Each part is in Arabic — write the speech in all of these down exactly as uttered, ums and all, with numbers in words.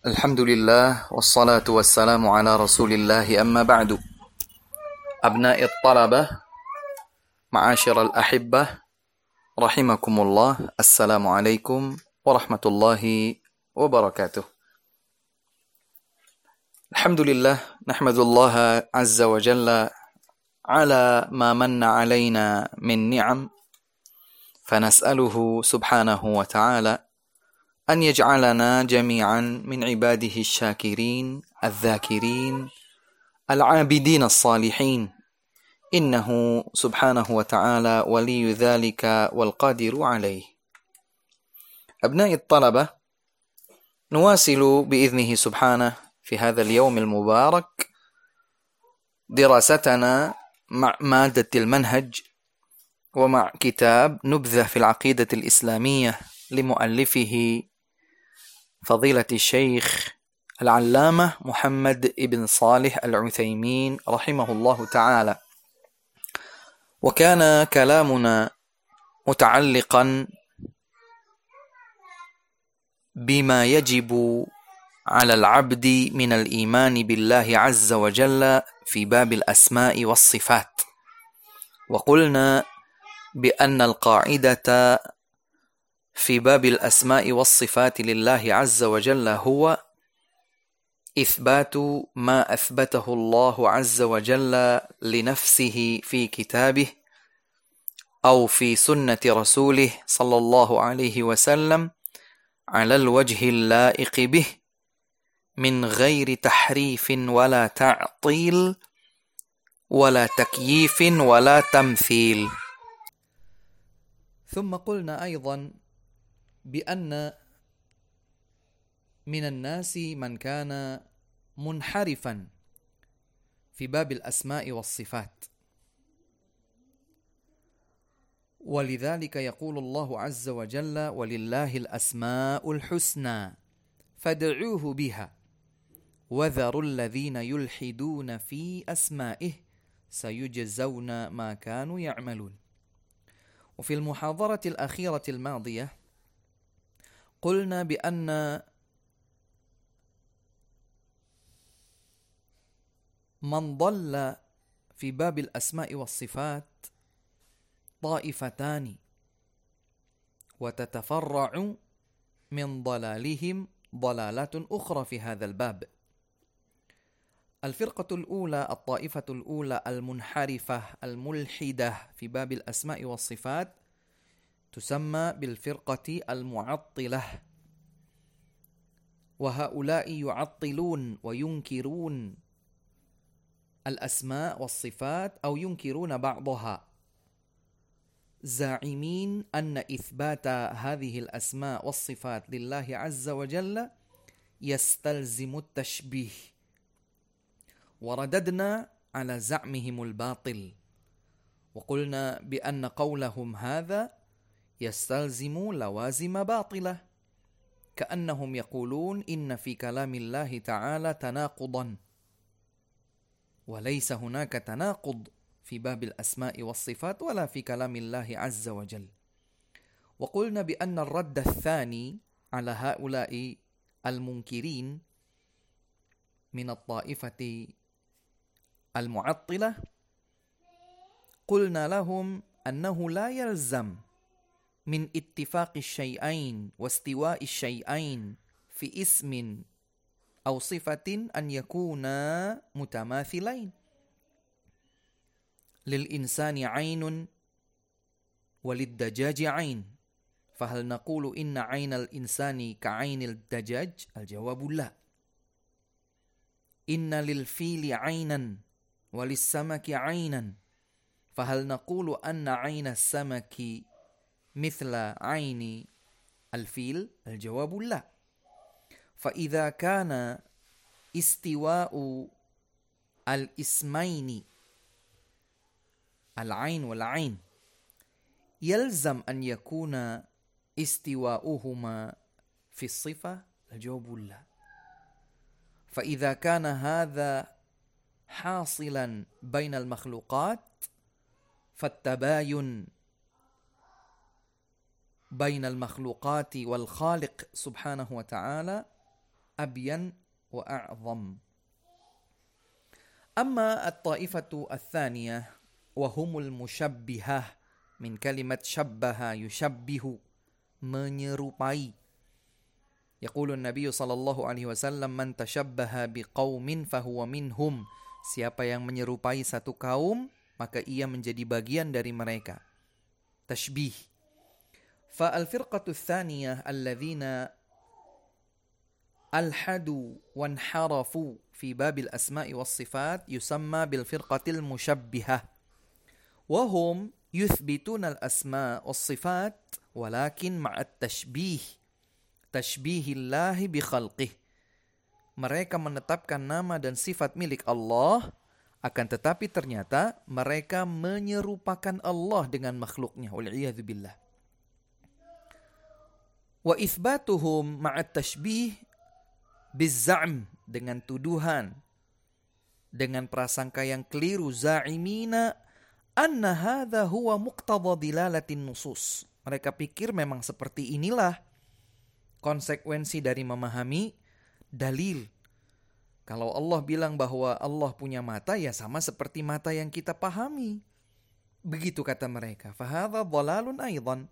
الحمد لله والصلاة والسلام على رسول الله أما بعد أبناء الطلبة معاشر الأحبة رحمكم الله السلام عليكم ورحمة الله وبركاته. الحمد لله نحمد الله عز وجل على ما من علينا من نعم، فنسأله سبحانه وتعالى أن يجعلنا جميعا من عباده الشاكرين الذاكرين العابدين الصالحين، إنه سبحانه وتعالى ولي ذلك والقادر عليه. أبناء الطلبة، نواصل بإذنه سبحانه في هذا اليوم المبارك دراستنا مع مادة المنهج ومع كتاب نبذة في العقيدة الإسلامية لمؤلفه فضيلة الشيخ العلامة محمد ابن صالح العثيمين رحمه الله تعالى. وكان كلامنا متعلقا بما يجب على العبد من الإيمان بالله عز وجل في باب الأسماء والصفات، وقلنا بأن القاعدة في باب الأسماء والصفات لله عز وجل هو إثبات ما أثبته الله عز وجل لنفسه في كتابه أو في سنة رسوله صلى الله عليه وسلم على الوجه اللائق به من غير تحريف ولا تعطيل ولا تكييف ولا تمثيل. ثم قلنا أيضا بأن من الناس من كان منحرفا في باب الأسماء والصفات، ولذلك يقول الله عز وجل: ولله الأسماء الحسنى فادعوه بها وذروا الذين يلحدون في أسمائه سيجزون ما كانوا يعملون. وفي المحاضرة الأخيرة الماضية قلنا بأن من ضل في باب الأسماء والصفات طائفتان، وتتفرع من ضلالهم ضلالات أخرى في هذا الباب. الفرقة الأولى، الطائفة الأولى المنحرفة الملحدة في باب الأسماء والصفات، تسمى بالفرقة المعطلة، وهؤلاء يعطلون وينكرون الأسماء والصفات أو ينكرون بعضها، زاعمين أن إثبات هذه الأسماء والصفات لله عز وجل يستلزم التشبيه، ورددنا على زعمهم الباطل وقلنا بأن قولهم هذا يستلزم لوازم باطلة، كأنهم يقولون إن في كلام الله تعالى تناقضا، وليس هناك تناقض في باب الأسماء والصفات ولا في كلام الله عز وجل. وقلنا بأن الرد الثاني على هؤلاء المنكرين من الطائفة المعطلة، قلنا لهم أنه لا يلزم من اتفاق الشيئين واستواء الشيئين في اسم أو صفة أن يكونا متماثلين. للإنسان عين وللدجاج عين، فهل نقول إن عين الإنسان كعين الدجاج؟ الجواب لا. إن للفيل عينا وللسمك عينا، فهل نقول أن عين السمك مثل عين الفيل؟ الجواب لا. فإذا كان استواء الاسمين العين والعين يلزم أن يكون استواؤهما في الصفة، الجواب لا. فإذا كان هذا حاصلا بين المخلوقات فالتباين بين المخلوقات والخالق سبحانه وتعالى أبين وأعظم. أما الطائفة الثانية وهم المشبهة من كلمة شبه يشبه menyerupai. يقول النبي صلى الله عليه وسلم من تشبه بقوم فهو منهم. Siapa yang menyerupai satu kaum, maka ia menjadi bagian dari mereka. Tashbih. فالفرقة الثانية الذين ألحدوا وانحرفوا في باب الأسماء والصفات يسمى بالفرقة المشبهة وهم يثبتون الأسماء والصفات ولكن مع التشبيه تشبيه الله بخلقه. Mereka menetapkan nama dan sifat milik Allah, akan tetapi ternyata mereka menyerupakan Allah dengan makhluknya. Wal'iyadzu billah. Wa itsbatuhum ma'at tashbih bizza'm, dengan tuduhan, dengan prasangka yang keliru, za'imina anna hadha huwa muqtada dilalatin nusus. Mereka pikir memang seperti inilah konsekuensi dari memahami dalil. Kalau Allah bilang bahwa Allah punya mata, ya sama seperti mata yang kita pahami. Begitu kata mereka. Fahadha dhalalun aidan.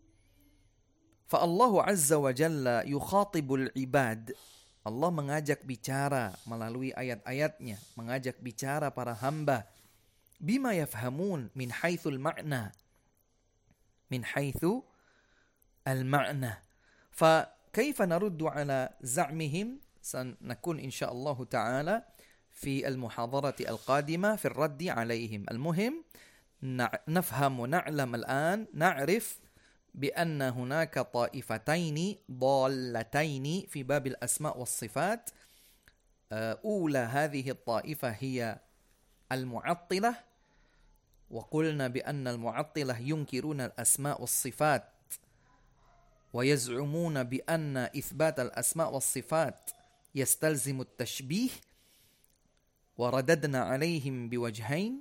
Fa'allahu azza wa jalla yukhatibul ibad. Allah mengajak bicara melalui ayat-ayatnya, mengajak bicara para hamba. Bima yafhamun min haithul ma'na. Min haithu al-ma'na. Fa kaifa naruddu ala za'mihim? سنكون إن شاء الله تعالى في المحاضرة القادمة في الرد عليهم. المهم نفهم ونعلم الآن، نعرف بأن هناك طائفتين ضالتين في باب الأسماء والصفات. أولى هذه الطائفة هي المعطلة، وقلنا بأن المعطلة ينكرون الأسماء والصفات ويزعمون بأن إثبات الأسماء والصفات يستلزم التشبيه، ورددنا عليهم بوجهين.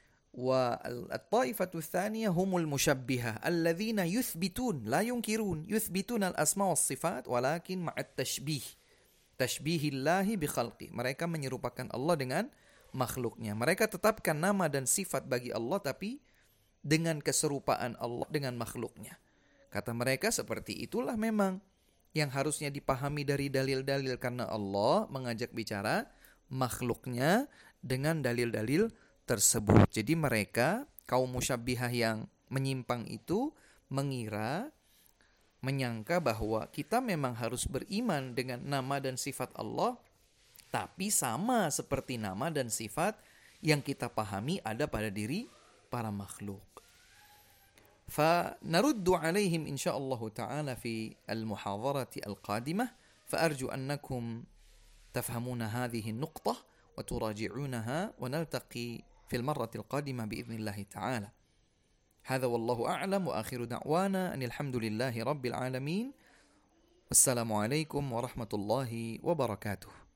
والطائفة الثانية هم المشبهة الذين يثبتون لا ينكرون، يثبتون الأسماء والصفات ولكن مع التشبيه، تشبيه الله بخلقه. Mereka menyerupakan Allah dengan makhluknya. Mereka tetapkan nama dan sifat bagi Allah, tapi dengan keserupaan Allah dengan makhluknya. Kata mereka seperti itulah memang yang harusnya dipahami dari dalil-dalil, karena Allah mengajak bicara makhluknya dengan dalil-dalil tersebut. Jadi mereka, kaum musyabbihah yang menyimpang itu, mengira, menyangka bahwa kita memang harus beriman dengan nama dan sifat Allah, tapi sama seperti nama dan sifat yang kita pahami ada pada diri para makhluk. فنرد عليهم إن شاء الله تعالى في المحاضرة القادمة، فأرجو أنكم تفهمون هذه النقطة وتراجعونها، ونلتقي في المرة القادمة بإذن الله تعالى. هذا والله أعلم، وآخر دعوانا أن الحمد لله رب العالمين. السلام عليكم ورحمة الله وبركاته.